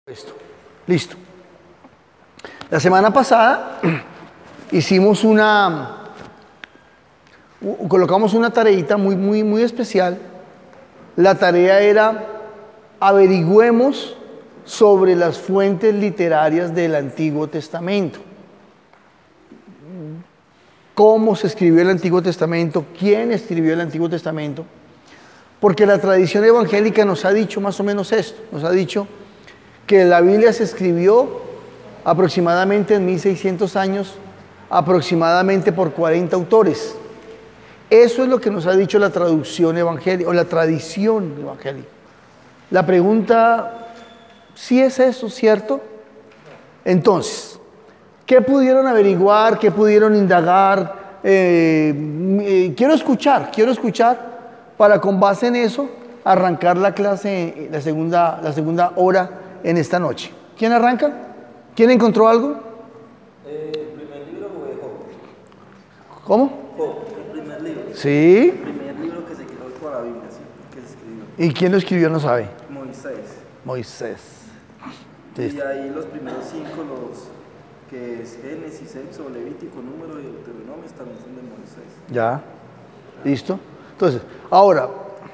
Esto. Listo. La semana pasada colocamos una tareita muy especial. La tarea era averigüemos sobre las fuentes literarias del Antiguo Testamento. ¿Cómo se escribió el Antiguo Testamento? ¿Quién escribió el Antiguo Testamento? Porque la tradición evangélica nos ha dicho más o menos esto. Nos ha dicho que la Biblia se escribió aproximadamente en 1600 años, aproximadamente por 40 autores. Eso es lo que nos ha dicho la traducción evangélica, o la tradición evangélica. La pregunta, ¿sí es eso cierto? Entonces, ¿qué pudieron averiguar? ¿Qué pudieron indagar? Quiero escuchar para con base en eso arrancar la clase, la segunda hora en esta noche. ¿Quién arranca? ¿Quién encontró algo? El primer libro de Job. ¿Cómo? Job, el primer libro. Sí. El primer libro que se creó por la Biblia, sí, que se escribió. ¿Y quién lo escribió? No sabe. Moisés. Listo. Y ahí los primeros 5, que es Génesis, Éxodo, Levítico, Número y Deuteronomio, también son de Moisés. Ya. ¿Listo? Entonces, ahora,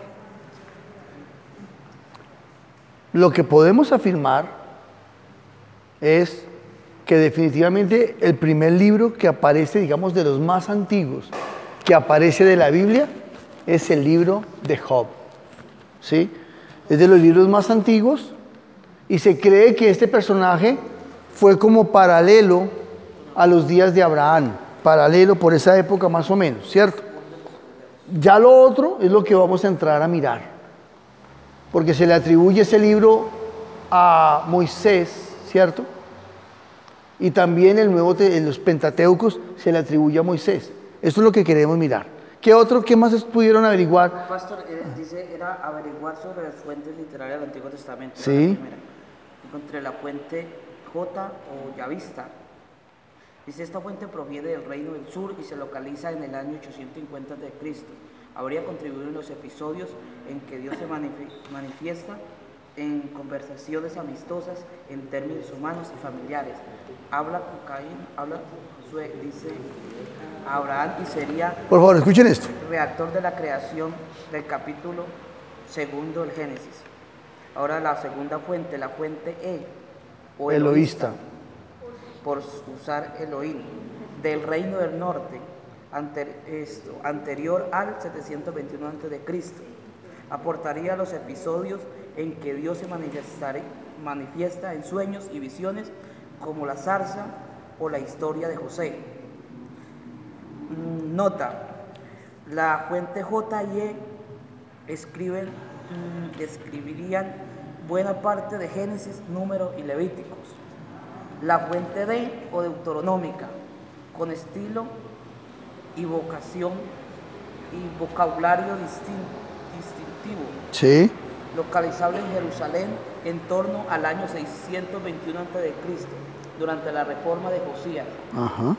lo que podemos afirmar es que definitivamente el primer libro que aparece, digamos, de los más antiguos, que aparece de la Biblia, es el libro de Job. ¿Sí? Es de los libros más antiguos y se cree que este personaje fue como paralelo a los días de Abraham, paralelo por esa época más o menos, ¿cierto? Ya lo otro es lo que vamos a entrar a mirar, porque se le atribuye ese libro a Moisés, ¿cierto? Y también en los Pentateucos se le atribuye a Moisés. Eso es lo que queremos mirar. ¿Qué más pudieron averiguar? Pastor, dice, era averiguar sobre las fuentes literarias del Antiguo Testamento. Sí. Encontré la fuente J o Yavista. Dice, esta fuente proviene del Reino del Sur y se localiza en el año 850 a.C. Habría contribuido en los episodios en que Dios se manifiesta en conversaciones amistosas en términos humanos y familiares. Habla con Caín, habla con Josué, dice a Abraham y sería... Por favor, escuchen esto. Redactor de la creación del capítulo 2 del Génesis. Ahora la segunda fuente, la fuente o Eloísta. Por usar Elohim, del reino del norte, anterior al 721 a.C. Aportaría los episodios en que Dios se manifiesta en sueños y visiones, como la zarza o la historia de José. Nota, la fuente J y E escribirían buena parte de Génesis, Número y Levíticos. La fuente D o deuteronómica, con estilo y vocación y vocabulario distintivo. Sí. Localizable en Jerusalén en torno al año 621 a.C., durante la reforma de Josías. Ajá.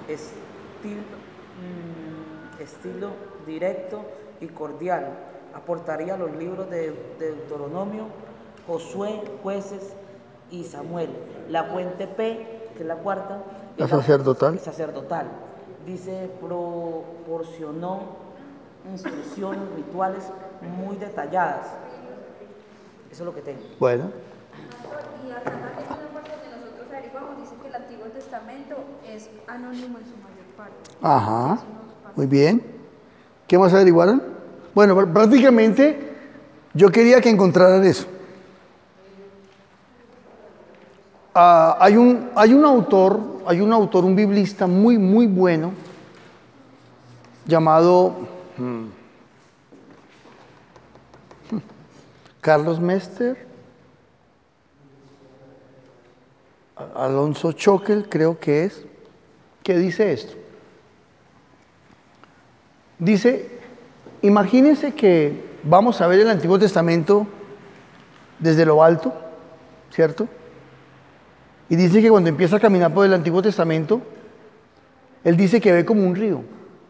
Estilo directo y cordial. Aportaría los libros de Deuteronomio, Josué, Jueces y Samuel. La fuente P, que es la cuarta, La sacerdotal. Sacerdotal. Dice, proporcionó instrucciones rituales muy detalladas. Eso es lo que tengo. Bueno. Y acá también en la parte donde nosotros averiguamos, dice que el Antiguo Testamento es anónimo en su mayor parte. Ajá. Muy bien. ¿Qué más averiguaron? Bueno, prácticamente yo quería que encontraran eso. Hay un autor, un biblista muy bueno, llamado Carlos Mester, Alonso Choquel, creo que es, que dice esto. Dice, imagínense que vamos a ver el Antiguo Testamento desde lo alto, ¿cierto? Y dice que cuando empieza a caminar por el Antiguo Testamento, él dice que ve como un río,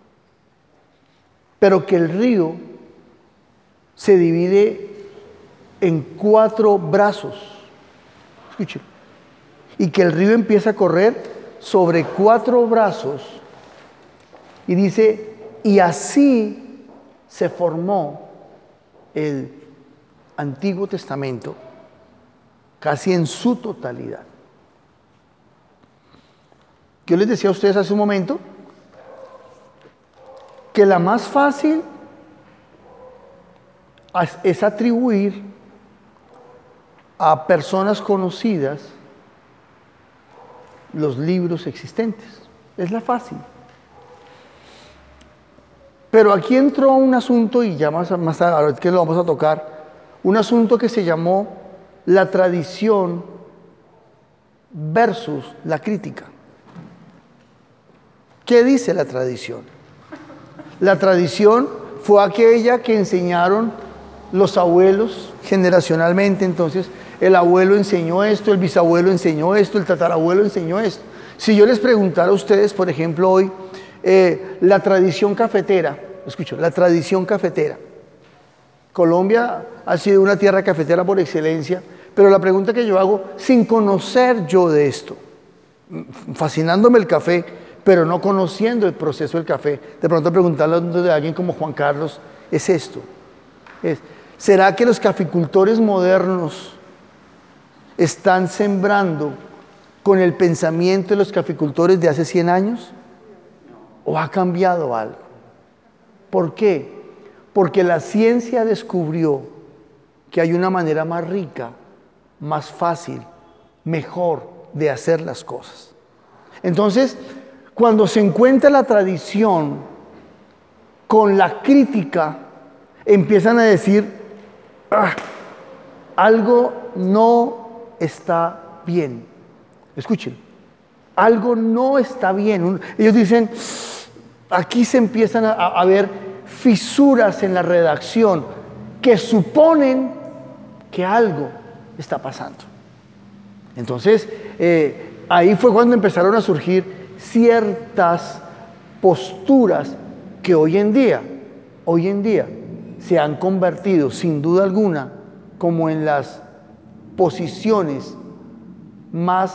pero que el río se divide en 4 brazos. Escuchen. Y que el río empieza a correr sobre 4 brazos. Y dice, y así se formó el Antiguo Testamento casi en su totalidad. Yo les decía a ustedes hace un momento que la más fácil es atribuir a personas conocidas los libros existentes. Es la fácil. Pero aquí entró un asunto, y ya más tarde que lo vamos a tocar, un asunto que se llamó la tradición versus la crítica. ¿Qué dice la tradición? La tradición fue aquella que enseñaron los abuelos generacionalmente. Entonces, el abuelo enseñó esto, el bisabuelo enseñó esto, el tatarabuelo enseñó esto. Si yo les preguntara a ustedes, por ejemplo, hoy, la tradición cafetera, la tradición cafetera. Colombia ha sido una tierra cafetera por excelencia, pero la pregunta que yo hago, sin conocer yo de esto, fascinándome el café, pero no conociendo el proceso del café, de pronto preguntarle a alguien como Juan Carlos, es esto. ¿Será que los caficultores modernos están sembrando con el pensamiento de los caficultores de hace 100 años? ¿O ha cambiado algo? ¿Por qué? Porque la ciencia descubrió que hay una manera más rica, más fácil, mejor de hacer las cosas. Entonces, cuando se encuentra la tradición con la crítica, empiezan a decir, algo no está bien. Escuchen, algo no está bien. Ellos dicen, aquí se empiezan a ver fisuras en la redacción que suponen que algo está pasando. Entonces, ahí fue cuando empezaron a surgir ciertas posturas que hoy en día se han convertido, sin duda alguna, como en las posiciones más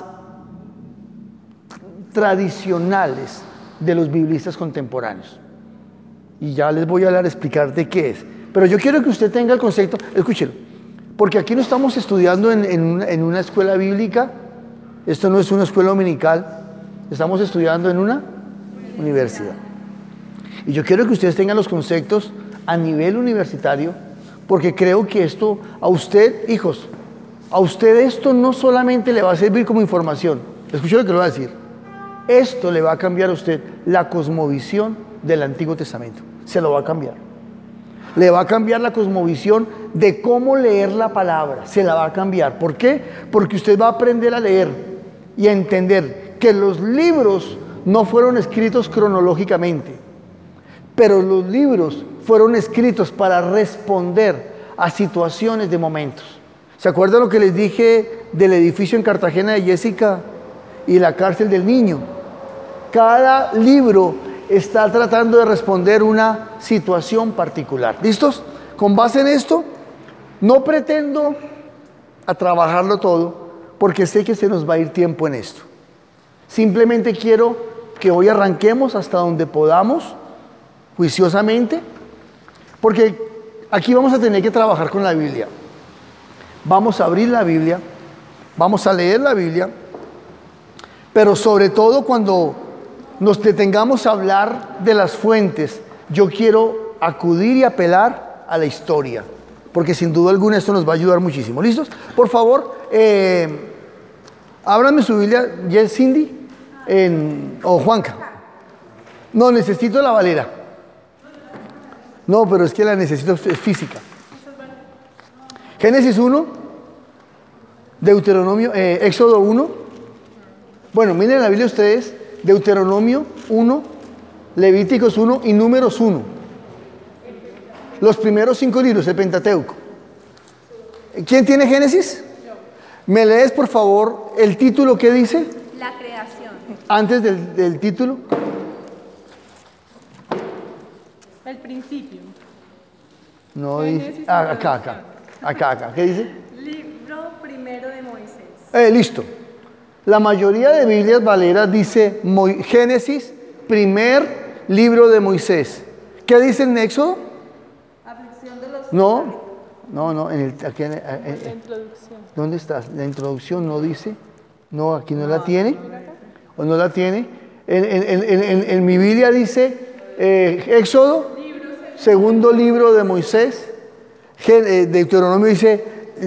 tradicionales de los biblistas contemporáneos. Y ya les voy a explicar de qué es. Pero yo quiero que usted tenga el concepto, escúchelo, porque aquí no estamos estudiando en una escuela bíblica, esto no es una escuela dominical, estamos estudiando en una universidad. Y yo quiero que ustedes tengan los conceptos a nivel universitario, porque creo que esto a usted, hijos, a usted esto no solamente le va a servir como información, escuchen lo que le voy a decir, esto le va a cambiar a usted la cosmovisión del Antiguo Testamento, se lo va a cambiar. Le va a cambiar la cosmovisión de cómo leer la palabra, se la va a cambiar. ¿Por qué? Porque usted va a aprender a leer y a entender que los libros no fueron escritos cronológicamente, pero los libros fueron escritos para responder a situaciones de momentos. ¿Se acuerdan lo que les dije del edificio en Cartagena de Jessica y la cárcel del niño? Cada libro está tratando de responder una situación particular. ¿Listos? Con base en esto, no pretendo a trabajarlo todo, porque sé que se nos va a ir tiempo en esto. Simplemente quiero que hoy arranquemos hasta donde podamos, juiciosamente, porque aquí vamos a tener que trabajar con la Biblia. Vamos a abrir la Biblia, vamos a leer la Biblia, pero sobre todo cuando nos detengamos a hablar de las fuentes, yo quiero acudir y apelar a la historia, porque sin duda alguna esto nos va a ayudar muchísimo. ¿Listos? Por favor, ábranme su Biblia, ¿ya Cindy? O Juanca. No, necesito la Valera. No, pero es que la necesito, es física. Génesis 1, Deuteronomio, Éxodo 1. Bueno, miren la Biblia ustedes, Deuteronomio 1, Levíticos 1 y Números 1. Los primeros 5 libros, el Pentateuco. ¿Quién tiene Génesis? ¿Me lees, por favor, el título que dice? La creación. Antes del título. El principio. No dice. Acá. ¿Qué dice? Libro primero de Moisés. Listo. La mayoría de Biblias Valeras dice Génesis, primer libro de Moisés. ¿Qué dice en Éxodo? Aflicción de los... No, aquí La introducción. ¿dónde estás? La introducción no dice. No, aquí no la tiene. ¿O no la tiene? En mi Biblia dice Éxodo, segundo libro de Moisés. Deuteronomio dice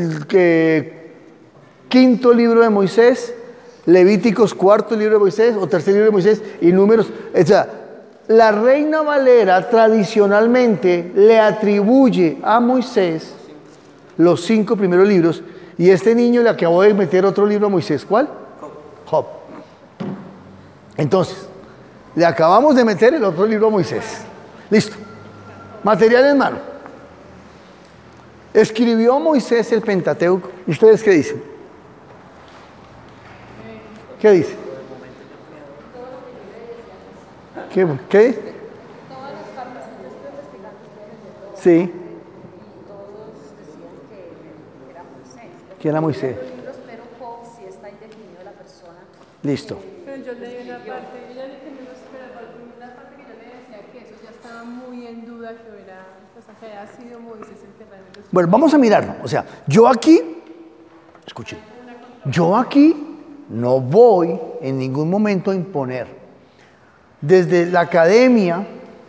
quinto libro de Moisés. Levíticos, cuarto libro de Moisés o tercer libro de Moisés, y Números. O sea, la Reina Valera tradicionalmente le atribuye a Moisés los 5 primeros libros, y este niño le acabó de meter otro libro a Moisés. ¿Cuál? Job. Entonces, le acabamos de meter el otro libro a Moisés. Listo. Material en mano. Escribió Moisés el Pentateuco. ¿Y ustedes qué dicen? ¿Qué dice? ¿Qué? Todas las partes que yo estoy investigando, estoy leyendo todo, Sí. y todos decían que era Moisés. ¿Quién era Moisés? Los libros, pero Job sí está indefinido la persona. Listo. Pero yo leí una parte, ella dice que no, pero una parte que yo le decía que eso ya estaba muy en duda, que hubiera, o sea, que haya sido Moisés el que realmente... Bueno, vamos a mirarlo. O sea, yo aquí, escuchen, yo aquí no voy en ningún momento a imponer. Desde la academia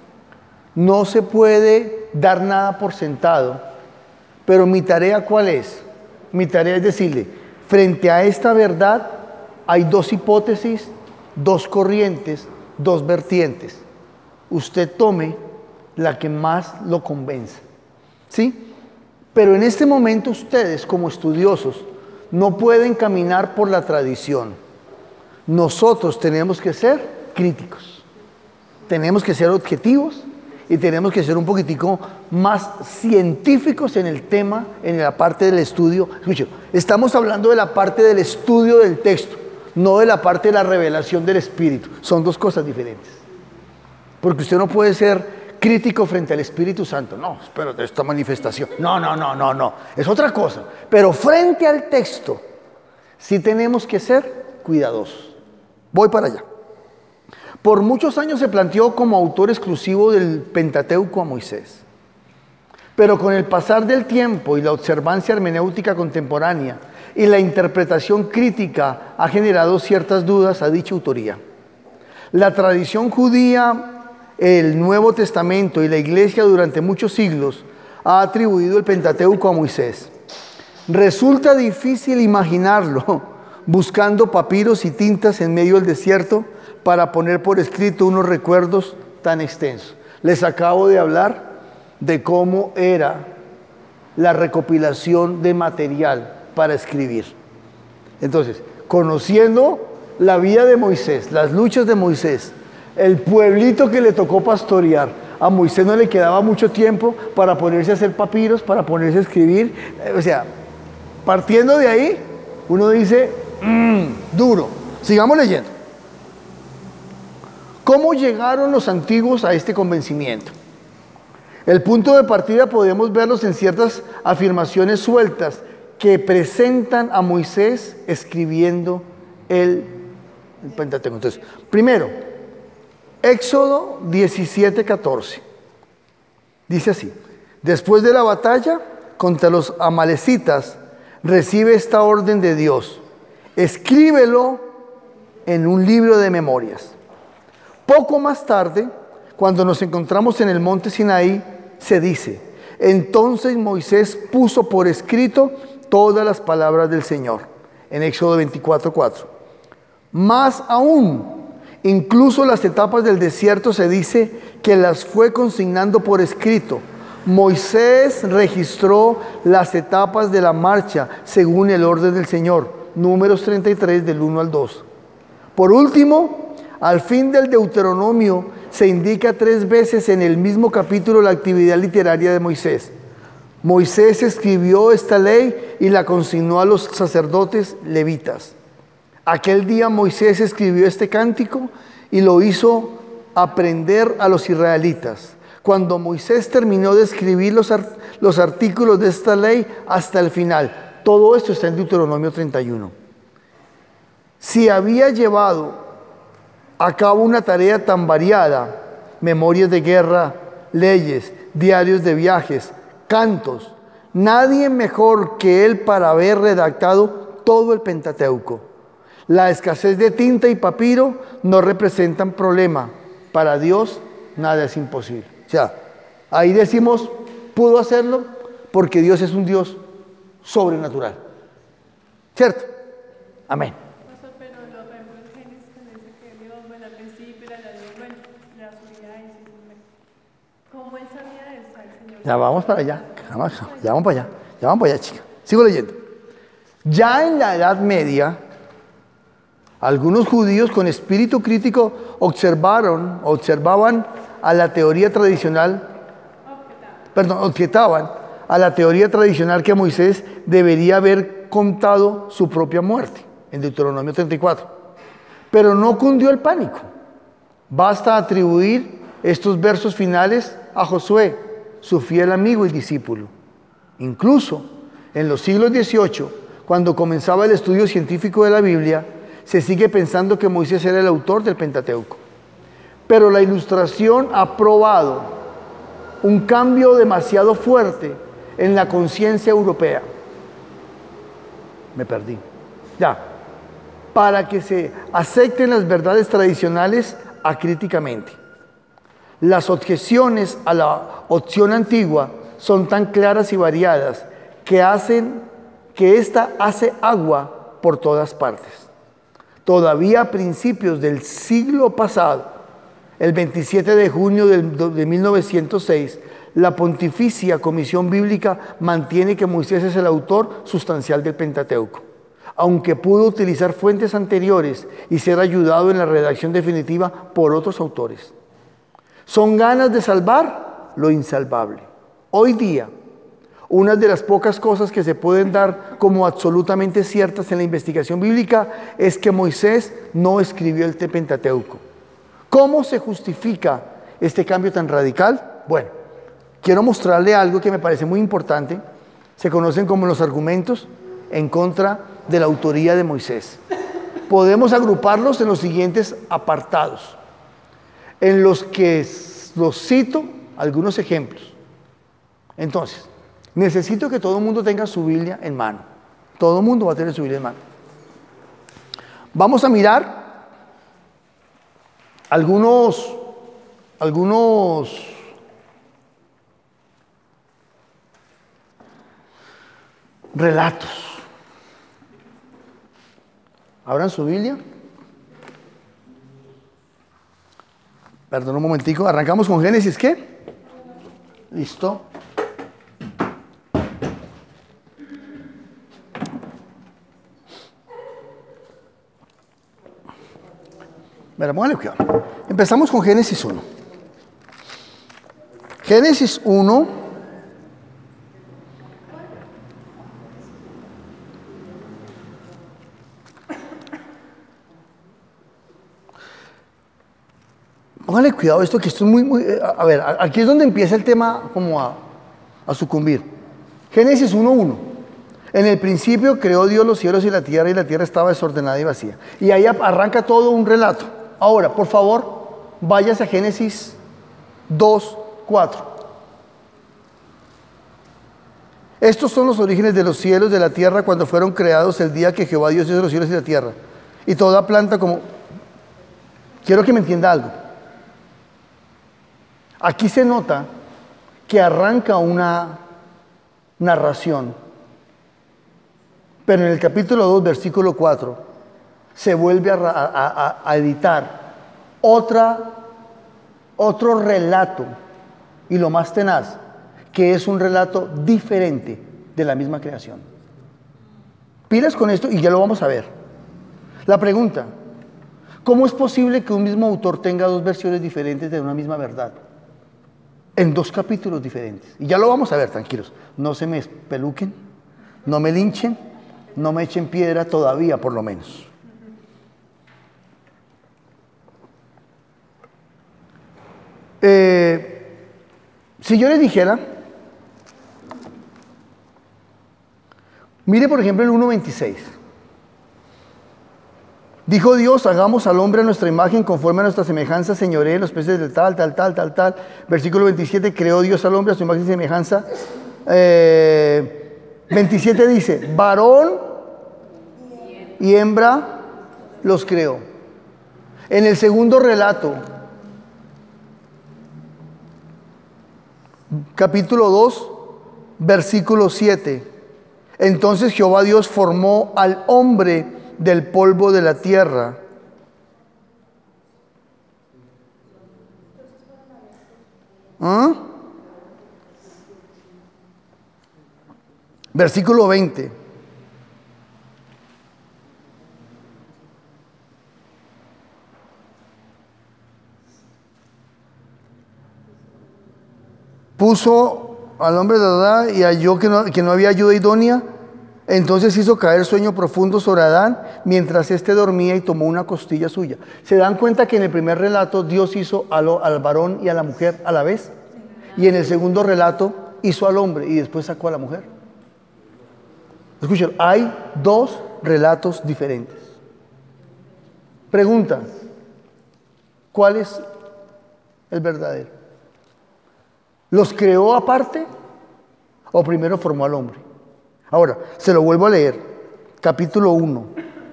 no se puede dar nada por sentado, pero mi tarea ¿cuál es? Mi tarea es decirle, frente a esta verdad hay 2 hipótesis, 2 corrientes, 2 vertientes. Usted tome la que más lo convenza. ¿Sí? Pero en este momento ustedes como estudiosos no pueden caminar por la tradición. Nosotros tenemos que ser críticos, tenemos que ser objetivos y tenemos que ser un poquitico más científicos en el tema, en la parte del estudio. Escuchen, estamos hablando de la parte del estudio del texto, no de la parte de la revelación del Espíritu. Son 2 cosas diferentes. Porque usted no puede ser crítico frente al Espíritu Santo. No, espero de esta manifestación. No. Es otra cosa. Pero frente al texto, sí tenemos que ser cuidadosos. Voy para allá. Por muchos años se planteó como autor exclusivo del Pentateuco a Moisés. Pero con el pasar del tiempo y la observancia hermenéutica contemporánea y la interpretación crítica ha generado ciertas dudas a dicha autoría. La tradición judía, el Nuevo Testamento y la Iglesia durante muchos siglos ha atribuido el Pentateuco a Moisés. Resulta difícil imaginarlo buscando papiros y tintas en medio del desierto para poner por escrito unos recuerdos tan extensos. Les acabo de hablar de cómo era la recopilación de material para escribir. Entonces, conociendo la vida de Moisés, las luchas de Moisés, el pueblito que le tocó pastorear, a Moisés no le quedaba mucho tiempo para ponerse a hacer papiros, para ponerse a escribir. O sea, partiendo de ahí, uno dice, duro. Sigamos leyendo. ¿Cómo llegaron los antiguos a este convencimiento? El punto de partida podemos verlos en ciertas afirmaciones sueltas que presentan a Moisés escribiendo el Pentateuco. Entonces, primero, Éxodo 17:14. Dice así: después de la batalla contra los amalecitas, recibe esta orden de Dios: escríbelo en un libro de memorias. Poco más tarde, cuando nos encontramos en el monte Sinaí, se dice: entonces Moisés puso por escrito todas las palabras del Señor. En Éxodo 24:4. Más aún, incluso las etapas del desierto se dice que las fue consignando por escrito. Moisés registró las etapas de la marcha según el orden del Señor. Números 33 del 1 al 2. Por último, al fin del Deuteronomio se indica 3 veces en el mismo capítulo la actividad literaria de Moisés. Moisés escribió esta ley y la consignó a los sacerdotes levitas. Aquel día Moisés escribió este cántico y lo hizo aprender a los israelitas. Cuando Moisés terminó de escribir los artículos de esta ley hasta el final, todo esto está en Deuteronomio 31. si había llevado a cabo una tarea tan variada, memorias de guerra, leyes, diarios de viajes, cantos, nadie mejor que él para haber redactado todo el Pentateuco. La escasez de tinta y papiro no representan problema. Para Dios nada es imposible. O sea, ahí decimos, pudo hacerlo porque Dios es un Dios sobrenatural. ¿Cierto? Amén. Pastor, pero los ejemplos Génesis cuando dice que Dios, bueno, al principio era la Dios, bueno, la oscuridad y sí, bueno. ¿Cómo él sabía eso al Señor? Ya vamos para allá. Ya vamos para allá. Ya vamos para allá, chica. Sigo leyendo. Ya en la Edad Media, algunos judíos con espíritu crítico observaban a la teoría tradicional, objetaban a la teoría tradicional que Moisés debería haber contado su propia muerte, en Deuteronomio 34. Pero no cundió el pánico. Basta atribuir estos versos finales a Josué, su fiel amigo y discípulo. Incluso en los siglos XVIII, cuando comenzaba el estudio científico de la Biblia, se sigue pensando que Moisés era el autor del Pentateuco. Pero la Ilustración ha probado un cambio demasiado fuerte en la conciencia europea. Me perdí. Ya. Para que se acepten las verdades tradicionales acríticamente. Las objeciones a la opción antigua son tan claras y variadas que hacen que ésta hace agua por todas partes. Todavía a principios del siglo pasado, el 27 de junio de 1906, la Pontificia Comisión Bíblica mantiene que Moisés es el autor sustancial del Pentateuco, aunque pudo utilizar fuentes anteriores y ser ayudado en la redacción definitiva por otros autores. Son ganas de salvar lo insalvable. Hoy día, una de las pocas cosas que se pueden dar como absolutamente ciertas en la investigación bíblica es que Moisés no escribió el Pentateuco. ¿Cómo se justifica este cambio tan radical? Bueno, quiero mostrarle algo que me parece muy importante. Se conocen como los argumentos en contra de la autoría de Moisés. Podemos agruparlos en los siguientes apartados, en los que los cito algunos ejemplos. Entonces, necesito que todo el mundo tenga su Biblia en mano. Todo el mundo va a tener su Biblia en mano. Vamos a mirar algunos relatos. Abran su Biblia. Perdón un momentico. Arrancamos con Génesis, ¿qué? Listo. Mira, póngale cuidado. Empezamos con Génesis 1. Génesis 1. Póngale cuidado esto, que esto es muy... A ver, aquí es donde empieza el tema como a sucumbir. Génesis 1:1. En el principio creó Dios los cielos y la tierra estaba desordenada y vacía. Y ahí arranca todo un relato. Ahora, por favor, váyase a Génesis 2:4. Estos son los orígenes de los cielos, de la tierra, cuando fueron creados el día que Jehová Dios hizo los cielos y la tierra. Y toda planta como... Quiero que me entienda algo. Aquí se nota que arranca una narración, pero en el capítulo 2, versículo 4, se vuelve a editar otro relato, y lo más tenaz, que es un relato diferente de la misma creación. Pilas con esto y ya lo vamos a ver. La pregunta: ¿cómo es posible que un mismo autor tenga dos versiones diferentes de una misma verdad? En dos capítulos diferentes. Y ya lo vamos a ver, tranquilos. No se me espeluquen, no me linchen, no me echen piedra todavía, por lo menos. Si yo les dijera, mire por ejemplo el 1:26. Dijo Dios, hagamos al hombre a nuestra imagen, conforme a nuestra semejanza, señoree en los peces del tal. Versículo 27, creó Dios al hombre a su imagen y semejanza. 27 dice, varón y hembra los creó. En el segundo relato, capítulo 2, versículo 7. Entonces Jehová Dios formó al hombre del polvo de la tierra. ¿Ah? Versículo 20. Puso al hombre de Adán y halló que no había ayuda idónea. Entonces hizo caer sueño profundo sobre Adán mientras éste dormía y tomó una costilla suya. ¿Se dan cuenta que en el primer relato Dios hizo al varón y a la mujer a la vez? Y en el segundo relato hizo al hombre y después sacó a la mujer. Escuchen, hay dos relatos diferentes. Pregunta, ¿cuál es el verdadero? ¿Los creó aparte o primero formó al hombre? Ahora, se lo vuelvo a leer. Capítulo 1,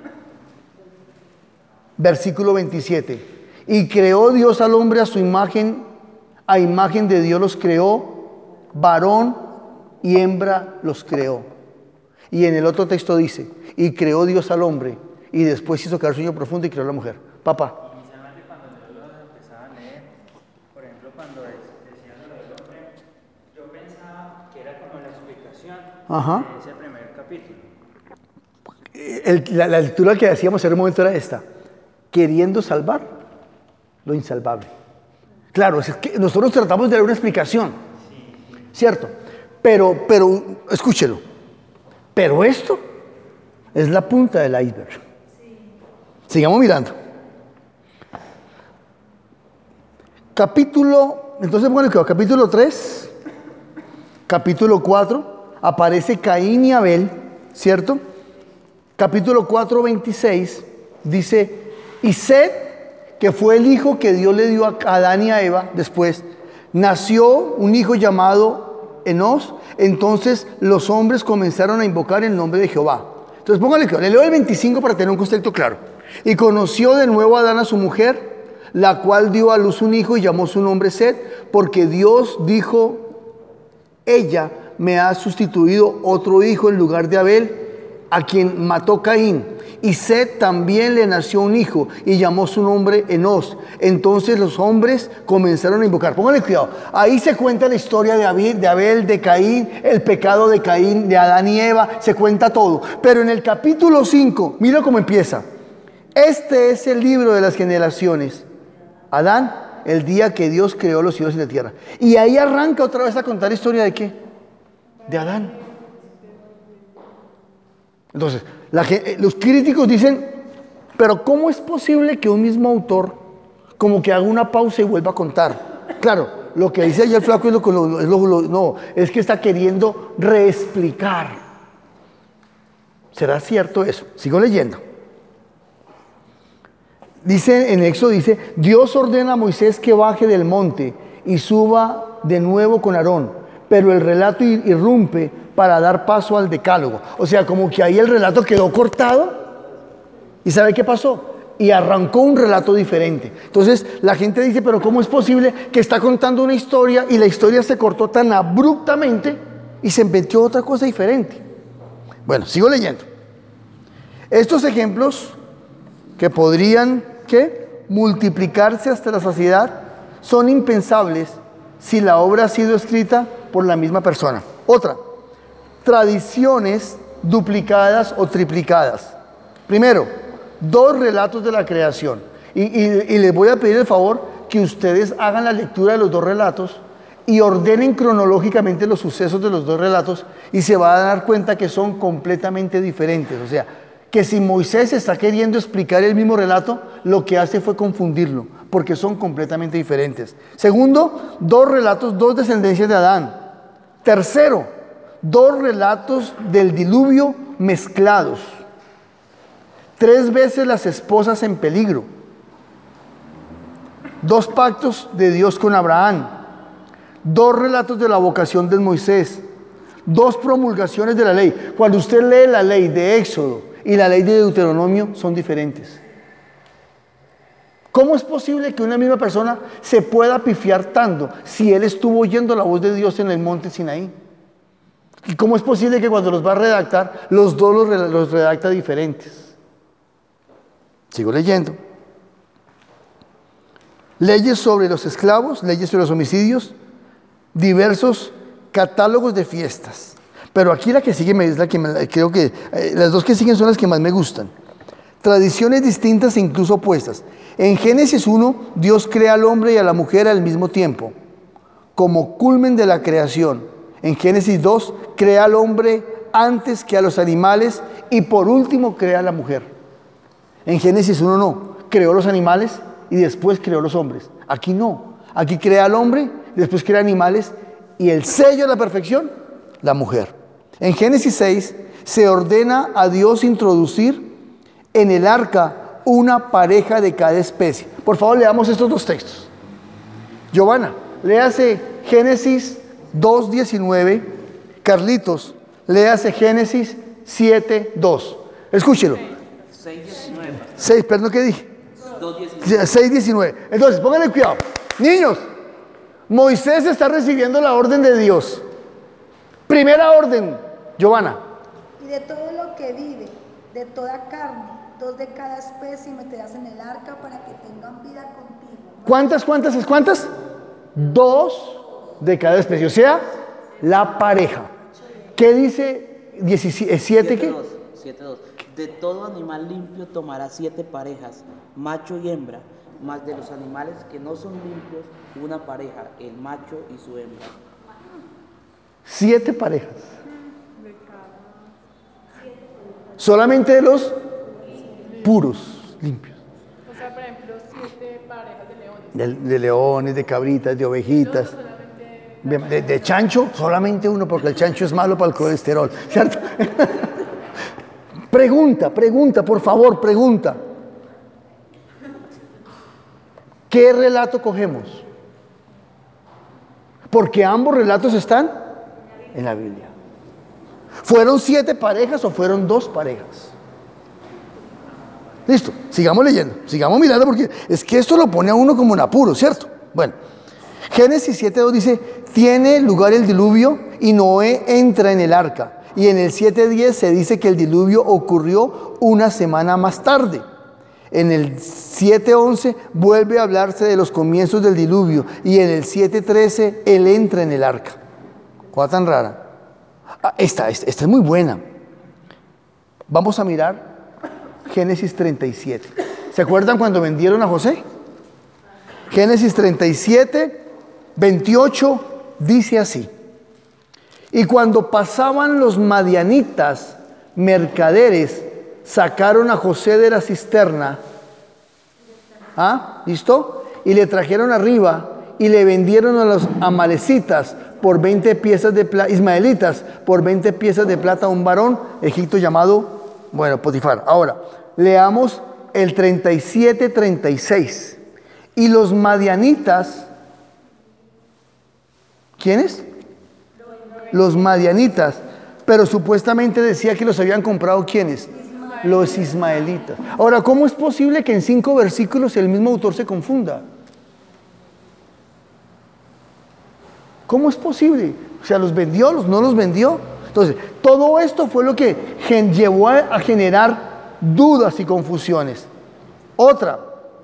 versículo 27. Y creó Dios al hombre a su imagen, a imagen de Dios los creó, varón y hembra los creó. Y en el otro texto dice, y creó Dios al hombre, y después hizo caer sueño profundo y creó a la mujer. Papá. Inicialmente cuando yo lo empezaba a leer, por ejemplo, cuando decían lo del hombre, yo pensaba que era como la explicación de ese primer capítulo. La lectura que hacíamos en un momento era esta: queriendo salvar lo insalvable. Claro, es que nosotros tratamos de dar una explicación, ¿cierto? Pero escúchelo. Pero esto es la punta del iceberg. Sigamos mirando. Entonces bueno, capítulo 3, capítulo 4, aparece Caín y Abel, ¿cierto? Capítulo 4, 26, dice, y Set, que fue el hijo que Dios le dio a Adán y a Eva después, nació un hijo llamado Enos. Entonces los hombres comenzaron a invocar el nombre de Jehová. Entonces póngale que le leo el 25 para tener un concepto claro. Y conoció de nuevo a Adán a su mujer, la cual dio a luz un hijo y llamó su nombre Set, porque Dios dijo, ella me ha sustituido otro hijo en lugar de Abel, a quien mató Caín. Y Set también le nació un hijo y llamó su nombre Enos. Entonces los hombres comenzaron a invocar. Pónganle cuidado. Ahí se cuenta la historia de Abel, de Caín, el pecado de Caín, de Adán y Eva. Se cuenta todo. Pero en el capítulo 5, mira cómo empieza. Este es el libro de las generaciones. Adán, el día que Dios creó los cielos y la tierra. Y ahí arranca otra vez a contar la historia de ¿qué? De Adán. Entonces, los críticos dicen, pero ¿cómo es posible que un mismo autor como que haga una pausa y vuelva a contar? Claro, lo que dice allá el flaco es que está queriendo reexplicar. ¿Será cierto eso? Sigo leyendo. Dice en Éxodo, Dios ordena a Moisés que baje del monte y suba de nuevo con Aarón, pero el relato irrumpe para dar paso al decálogo. O sea, como que ahí el relato quedó cortado y ¿sabe qué pasó? Y arrancó un relato diferente. Entonces la gente dice, pero ¿cómo es posible que está contando una historia y la historia se cortó tan abruptamente y se inventó otra cosa diferente? Bueno, sigo leyendo. Estos ejemplos que podrían multiplicarse hasta la saciedad son impensables si la obra ha sido escrita por la misma persona. Otra, tradiciones duplicadas o triplicadas. Primero, dos relatos de la creación. Y les voy a pedir el favor que ustedes hagan la lectura de los dos relatos y ordenen cronológicamente los sucesos de los dos relatos y se van a dar cuenta que son completamente diferentes. O sea, que si Moisés está queriendo explicar el mismo relato, lo que hace fue confundirlo, porque son completamente diferentes. Segundo, dos relatos, dos descendencias de Adán. Tercero, dos relatos del diluvio mezclados. 3 veces las esposas en peligro, 2 pactos de Dios con Abraham, 2 relatos de la vocación de Moisés, 2 promulgaciones de la ley. Cuando usted lee la ley de Éxodo y la ley de Deuteronomio, son diferentes. ¿Cómo es posible que una misma persona se pueda pifiar tanto si él estuvo oyendo la voz de Dios en el monte Sinaí? ¿Y cómo es posible que cuando los va a redactar, los dos los redacta diferentes? Sigo leyendo. Leyes sobre los esclavos, leyes sobre los homicidios, diversos catálogos de fiestas. Pero aquí la que sigue es la que creo que las 2 que siguen son las que más me gustan. Tradiciones distintas e incluso opuestas. En Génesis 1, Dios crea al hombre y a la mujer al mismo tiempo, como culmen de la creación. En Génesis 2, crea al hombre antes que a los animales y por último crea a la mujer. En Génesis 1 no, creó los animales y después creó los hombres. Aquí no, aquí crea al hombre, después crea animales y el sello de la perfección, la mujer. En Génesis 6 se ordena a Dios introducir en el arca una pareja de cada especie. Por favor, leamos estos 2 textos. Giovanna, léase Génesis 2:19. Carlitos, léase Génesis 7:2. Escúchelo. 6, perdón, ¿qué dije? 6:19. Entonces, pónganle cuidado. Niños, Moisés está recibiendo la orden de Dios. Primera orden, Giovanna. Y de todo lo que vive, de toda carne, 2 de cada especie meterás en el arca para que tengan vida contigo. ¿Cuántas? 2 de cada especie, o sea, la pareja. ¿Qué dice 7 qué? 7:2. De todo animal limpio tomará 7 parejas, macho y hembra, más de los animales que no son limpios, una pareja, el macho y su hembra. 7 parejas. Solamente de los puros, limpios. O sea, por ejemplo, 7 parejas de leones. De leones, de cabritas, de ovejitas. De chancho, solamente uno, porque el chancho es malo para el colesterol, ¿cierto? Pregunta, por favor, pregunta. ¿Qué relato cogemos? Porque ambos relatos están en la Biblia. ¿Fueron 7 parejas o fueron 2 parejas? Listo, sigamos leyendo, sigamos mirando, porque es que esto lo pone a uno como en apuro, ¿cierto? Bueno, Génesis 7:2 dice, tiene lugar el diluvio y Noé entra en el arca. Y en el 7:10 se dice que el diluvio ocurrió una semana más tarde. En el 7:11 vuelve a hablarse de los comienzos del diluvio. Y en el 7:13 él entra en el arca. ¿Cuál tan rara? Esta es muy buena. Vamos a mirar Génesis 37. ¿Se acuerdan cuando vendieron a José? Génesis 37, 28 dice así. Y cuando pasaban los madianitas, mercaderes, sacaron a José de la cisterna. ¿Listo? Y le trajeron arriba y le vendieron a los amalecitas por 20 piezas de plata, ismaelitas, por 20 piezas de plata a un varón egipto llamado, Potifar. Ahora, leamos el 37-36. Y los madianitas, ¿quiénes? Los madianitas, pero supuestamente decía que los habían comprado ¿quiénes? Los ismaelitas. Ahora, ¿cómo es posible que en 5 versículos el mismo autor se confunda? ¿Cómo es posible? O sea, ¿los vendió? ¿No los vendió? Entonces, todo esto fue lo que llevó a generar dudas y confusiones. Otra,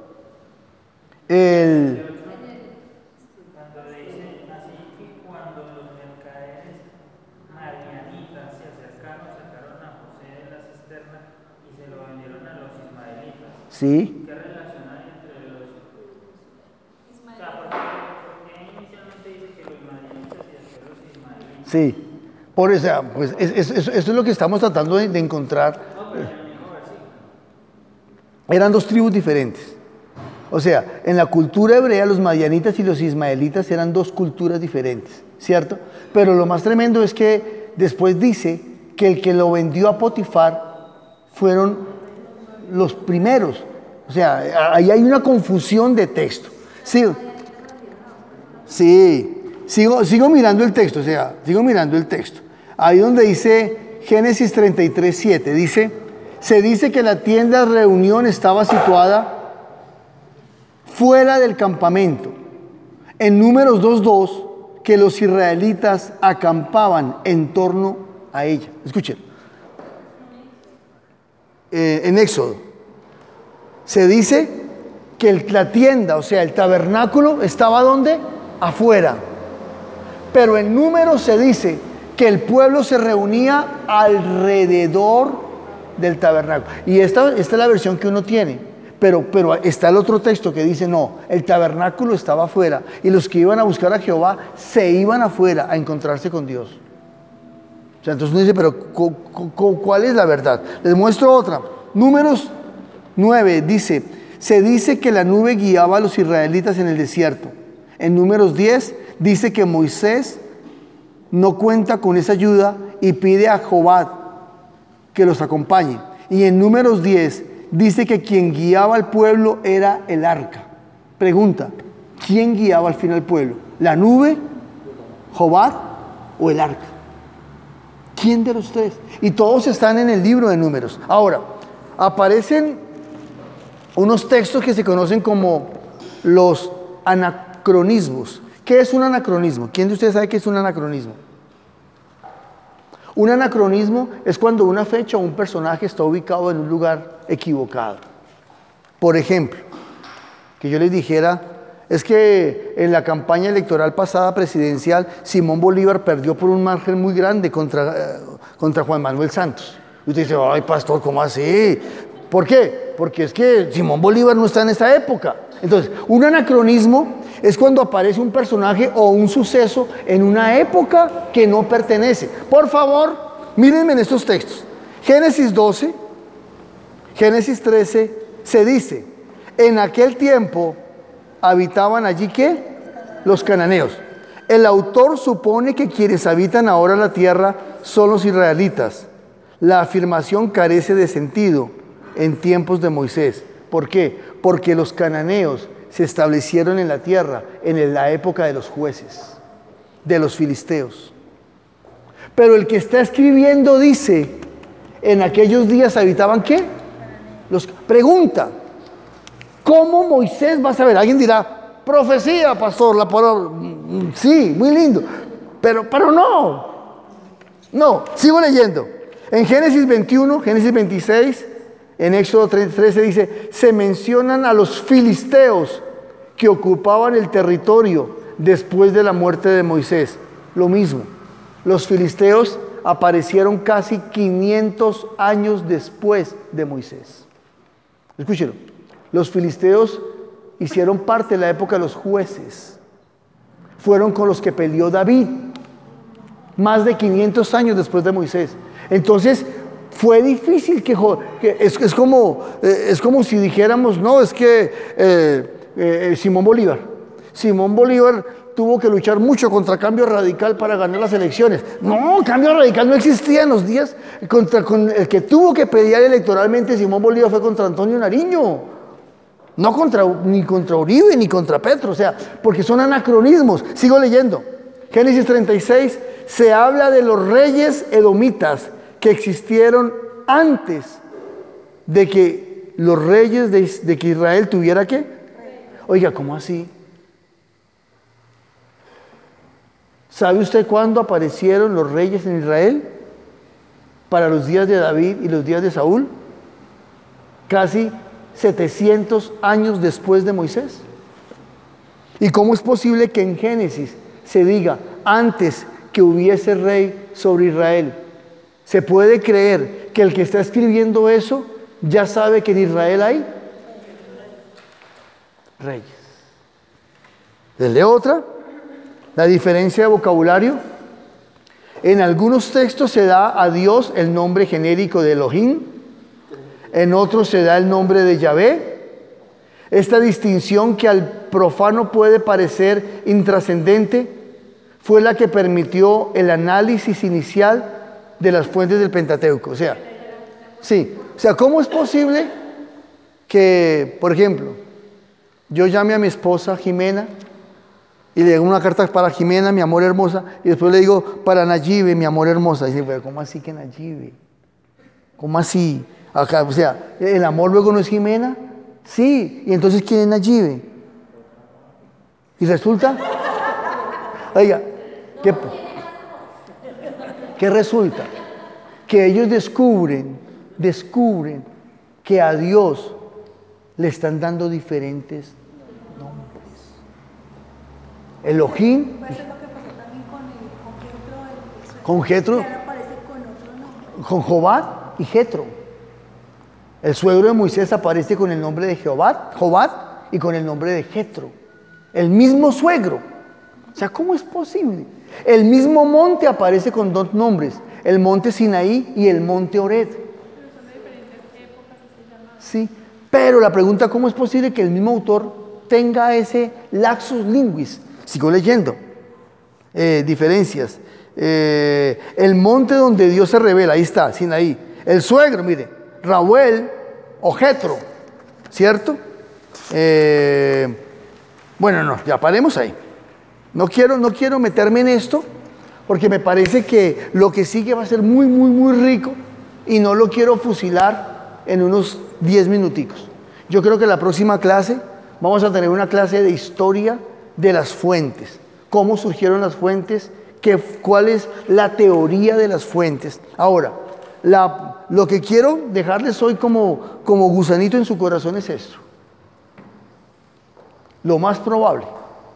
Cuando dice así que cuando los mercaderes madianitas se acercaron, sacaron a José de la cisterna y se lo vendieron a los ismaelitas. ¿sí? ¿Qué relación hay entre los ismaelitas? O sea, ¿por qué inicialmente dice que los madianitas y después los ismaelitas? Sí, por eso, pues eso es lo que estamos tratando de encontrar. Eran 2 tribus diferentes. O sea, en la cultura hebrea los madianitas y los ismaelitas eran 2 culturas diferentes, ¿cierto? Pero lo más tremendo es que después dice que el que lo vendió a Potifar fueron los primeros. O sea, ahí hay una confusión de texto. Sigo mirando el texto, sigo mirando el texto. Ahí donde dice Génesis 33:7, se dice que la tienda de reunión estaba situada fuera del campamento. En Números 2:2, que los israelitas acampaban en torno a ella. Escuchen. En Éxodo, se dice que la tienda, o sea, el tabernáculo, estaba ¿dónde? Afuera. Pero en Números se dice que el pueblo se reunía alrededor del tabernáculo. Y esta es la versión que uno tiene. Pero está el otro texto que dice, no, el tabernáculo estaba afuera. Y los que iban a buscar a Jehová se iban afuera a encontrarse con Dios. O sea, entonces uno dice, pero ¿cuál es la verdad? Les muestro otra. Números 9 se dice que la nube guiaba a los israelitas en el desierto. En Números 10 dice que Moisés no cuenta con esa ayuda y pide a Jehová que los acompañe. Y en Números 10 dice que quien guiaba al pueblo era el arca. Pregunta, ¿quién guiaba al final al pueblo? ¿La nube, Jehová o el arca? ¿Quién de los tres? Y todos están en el libro de Números. Ahora, aparecen unos textos que se conocen como los anacronismos. ¿Qué es un anacronismo? ¿Quién de ustedes sabe qué es un anacronismo? Un anacronismo es cuando una fecha o un personaje está ubicado en un lugar equivocado. Por ejemplo, que yo les dijera, es que en la campaña electoral pasada presidencial, Simón Bolívar perdió por un margen muy grande contra Juan Manuel Santos. Y usted dice, ay pastor, ¿cómo así? ¿Por qué? Porque es que Simón Bolívar no está en esa época. Entonces, un anacronismo es cuando aparece un personaje o un suceso en una época que no pertenece. Por favor, mírenme en estos textos. Génesis 12, Génesis 13, se dice, en aquel tiempo habitaban allí, ¿qué? Los cananeos. El autor supone que quienes habitan ahora la tierra son los israelitas. La afirmación carece de sentido en tiempos de Moisés. ¿Por qué? Porque los cananeos se establecieron en la tierra en la época de los jueces, de los filisteos. Pero el que está escribiendo dice, en aquellos días habitaban ¿qué? Pregunta, ¿cómo Moisés va a saber? Alguien dirá, profecía, pastor, la palabra. Sí, muy lindo, pero no, sigo leyendo. En Génesis 21, Génesis 26, en Éxodo 13 dice, se mencionan a los filisteos que ocupaban el territorio después de la muerte de Moisés. Lo mismo, los filisteos aparecieron casi 500 años después de Moisés. Escúchelo, los filisteos hicieron parte de la época de los jueces. Fueron con los que peleó David, más de 500 años después de Moisés. Entonces, fue difícil es como si dijéramos, no, es que Simón Bolívar tuvo que luchar mucho contra Cambio Radical para ganar las elecciones. No, Cambio Radical no existía en los días. Con el que tuvo que pelear electoralmente Simón Bolívar fue contra Antonio Nariño. No ni contra Uribe ni contra Petro, o sea, porque son anacronismos. Sigo leyendo. Génesis 36, se habla de los reyes edomitas que existieron antes de que los reyes de que Israel tuviera ¿qué? Oiga, ¿cómo así? ¿Sabe usted cuándo aparecieron los reyes en Israel? Para los días de David y los días de Saúl. Casi 700 años después de Moisés. ¿Y cómo es posible que en Génesis se diga antes que hubiese rey sobre Israel? ¿Se puede creer que el que está escribiendo eso ya sabe que en Israel hay reyes? Les leo otra. La diferencia de vocabulario. En algunos textos se da a Dios el nombre genérico de Elohim. En otros se da el nombre de Yahvé. Esta distinción, que al profano puede parecer intrascendente, fue la que permitió el análisis inicial de las fuentes del Pentateuco. O sea, ¿cómo es posible que, por ejemplo, yo llame a mi esposa Jimena y le hago una carta para Jimena, mi amor hermosa, y después le digo para Nayibe, mi amor hermosa. Y dice, pero ¿cómo así que Nayibe? ¿Cómo así? Acá, o sea, ¿el amor luego no es Jimena? Sí, y entonces ¿quién es Nayibe? Y resulta, oiga, ¿qué resulta? Que ellos descubren que a Dios le están dando diferentes nombres. Elohim. Puede ser lo que pasó también con Jetro. Con Jetro, Que ahora aparece con otro nombre. con Jobad y Jetro. El suegro de Moisés aparece con el nombre de Jobad y con el nombre de Jetro. El mismo suegro. O sea, ¿cómo es posible? El mismo monte aparece con dos nombres, el monte Sinaí y el monte Horeb. Sí, pero la pregunta, ¿cómo es posible que el mismo autor tenga ese lapsus linguis? Sigo leyendo. Diferencias. El monte donde Dios se revela, ahí está, Sinaí. El suegro, mire, Raúl o Jetro, ¿cierto? Bueno, no, ya paremos ahí. No quiero meterme en esto porque me parece que lo que sigue va a ser muy, muy, muy rico y no lo quiero fusilar en unos 10 minuticos. Yo creo que la próxima clase vamos a tener una clase de historia de las fuentes. Cómo surgieron las fuentes, cuál es la teoría de las fuentes. Ahora, lo que quiero dejarles hoy como gusanito en su corazón es esto. Lo más probable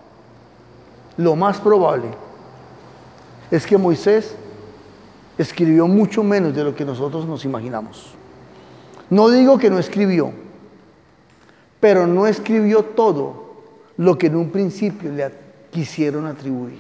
es que Moisés escribió mucho menos de lo que nosotros nos imaginamos. No digo que no escribió, pero no escribió todo lo que en un principio le quisieron atribuir.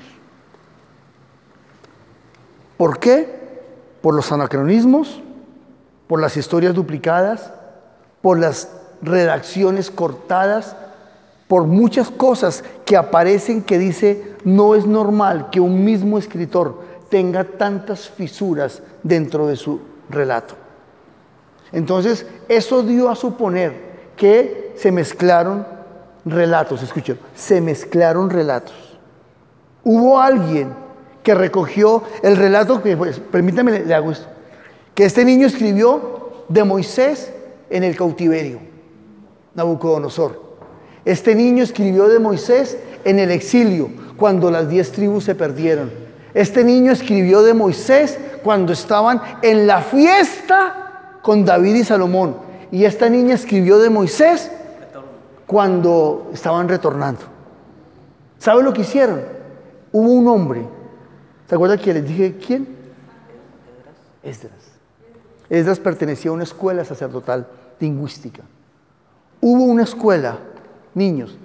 ¿Por qué? Por los anacronismos, por las historias duplicadas, por las redacciones cortadas, por muchas cosas que aparecen que dice, no es normal que un mismo escritor tenga tantas fisuras dentro de su relato. Entonces, eso dio a suponer que se mezclaron relatos, escuchen, se mezclaron relatos. Hubo alguien que recogió el relato, que pues, permítame le hago esto, que este niño escribió de Moisés en el cautiverio, Nabucodonosor. Este niño escribió de Moisés en el exilio, cuando las 10 tribus se perdieron. Este niño escribió de Moisés cuando estaban en la fiesta con David y Salomón. Y esta niña escribió de Moisés cuando estaban retornando. ¿Sabe lo que hicieron? Hubo un hombre. ¿Se acuerdan que les dije quién? Esdras. Esdras pertenecía a una escuela sacerdotal lingüística. Hubo una escuela, niños,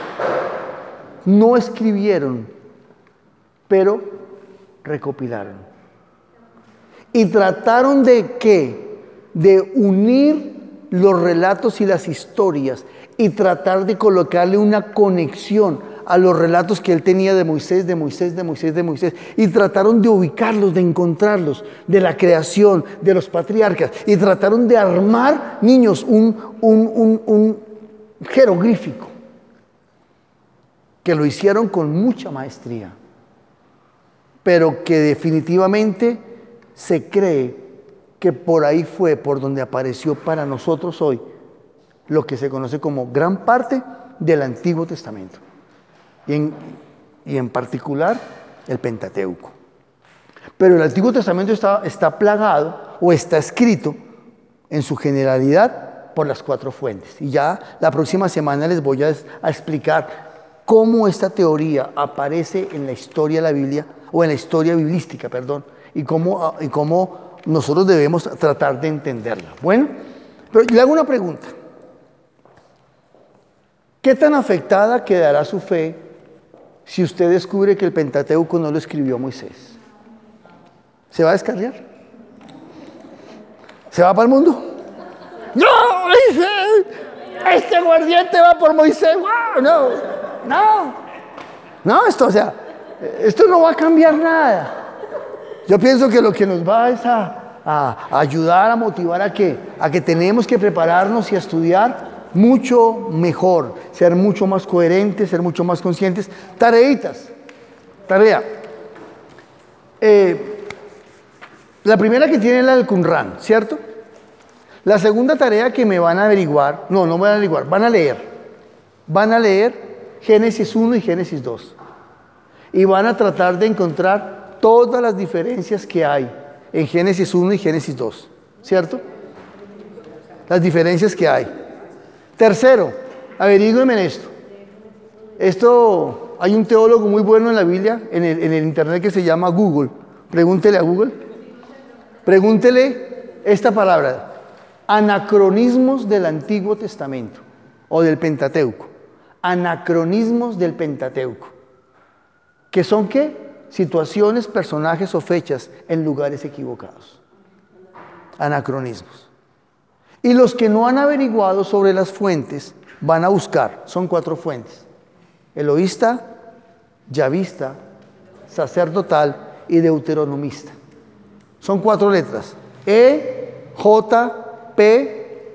no escribieron, pero recopilaron. Y trataron de ¿qué? De unir los relatos y las historias y tratar de colocarle una conexión a los relatos que él tenía de Moisés, de Moisés, de Moisés, de Moisés. Y trataron de ubicarlos, de encontrarlos, de la creación, de los patriarcas. Y trataron de armar, niños, un jeroglífico. Que lo hicieron con mucha maestría. Pero que definitivamente se cree que por ahí fue por donde apareció para nosotros hoy lo que se conoce como gran parte del Antiguo Testamento. Y en particular el Pentateuco. Pero el Antiguo Testamento está plagado o está escrito en su generalidad por las 4 fuentes. Y ya la próxima semana les voy a explicar cómo esta teoría aparece en la historia de la Biblia, o en la historia biblística, perdón, y cómo nosotros debemos tratar de entenderla. Bueno, pero le hago una pregunta. ¿Qué tan afectada quedará su fe si usted descubre que el Pentateuco no lo escribió Moisés? ¿Se va a descarriar? ¿Se va para el mundo? ¡No! ¡Este guardiente va por Moisés! No, esto no va a cambiar nada. Yo pienso que lo que nos va es a ayudar, a motivar a que tenemos que prepararnos y a estudiar mucho mejor, ser mucho más coherentes, ser mucho más conscientes. Tareitas. Tarea. La primera que tiene es la del Qumran, ¿cierto? La segunda tarea que me van a averiguar, no van a averiguar, van a leer Génesis 1 y Génesis 2. Y van a tratar de encontrar todas las diferencias que hay en Génesis 1 y Génesis 2, ¿cierto? Las diferencias que hay. Tercero, averigüenme esto. Hay un teólogo muy bueno en la Biblia, en el internet, que se llama Google. Pregúntele a Google. Pregúntele esta palabra: anacronismos del Antiguo Testamento o del Pentateuco. Anacronismos del Pentateuco. ¿Qué son qué? Situaciones, personajes o fechas en lugares equivocados. Anacronismos. Y los que no han averiguado sobre las fuentes van a buscar. Son 4 fuentes: elohista, yavista, sacerdotal y deuteronomista. Son 4 letras: E, J, P,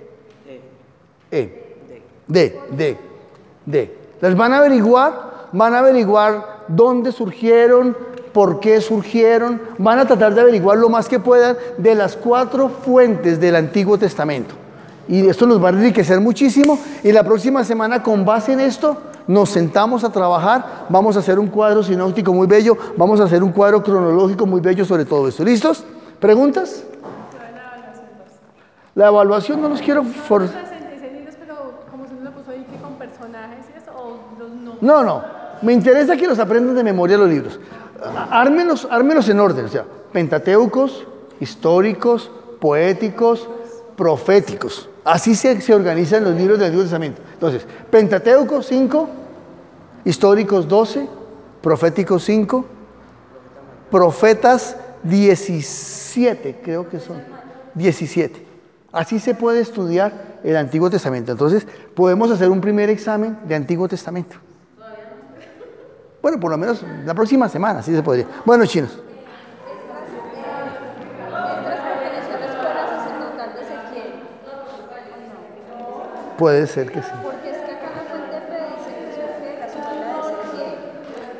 E, D. Las van a averiguar dónde surgieron, por qué surgieron, van a tratar de averiguar lo más que puedan de las 4 fuentes del Antiguo Testamento. Y esto nos va a enriquecer muchísimo, y la próxima semana, con base en esto, nos sentamos a trabajar. Vamos a hacer un cuadro sinóptico muy bello, vamos a hacer un cuadro cronológico muy bello sobre todo esto. ¿Listos? ¿Preguntas? La evaluación no los quiero forzar. No. Me interesa que los aprendan de memoria los libros. Ármenlos en orden. O sea, pentateucos, históricos, poéticos, proféticos. Así se organizan los libros del Antiguo Testamento. Entonces, Pentateuco 5, históricos 12, proféticos 5, profetas 17, creo que son 17. Así se puede estudiar el Antiguo Testamento. Entonces, podemos hacer un primer examen de Antiguo Testamento. Bueno, por lo menos la próxima semana, sí se podría. Bueno, chinos. Puede ser que sí.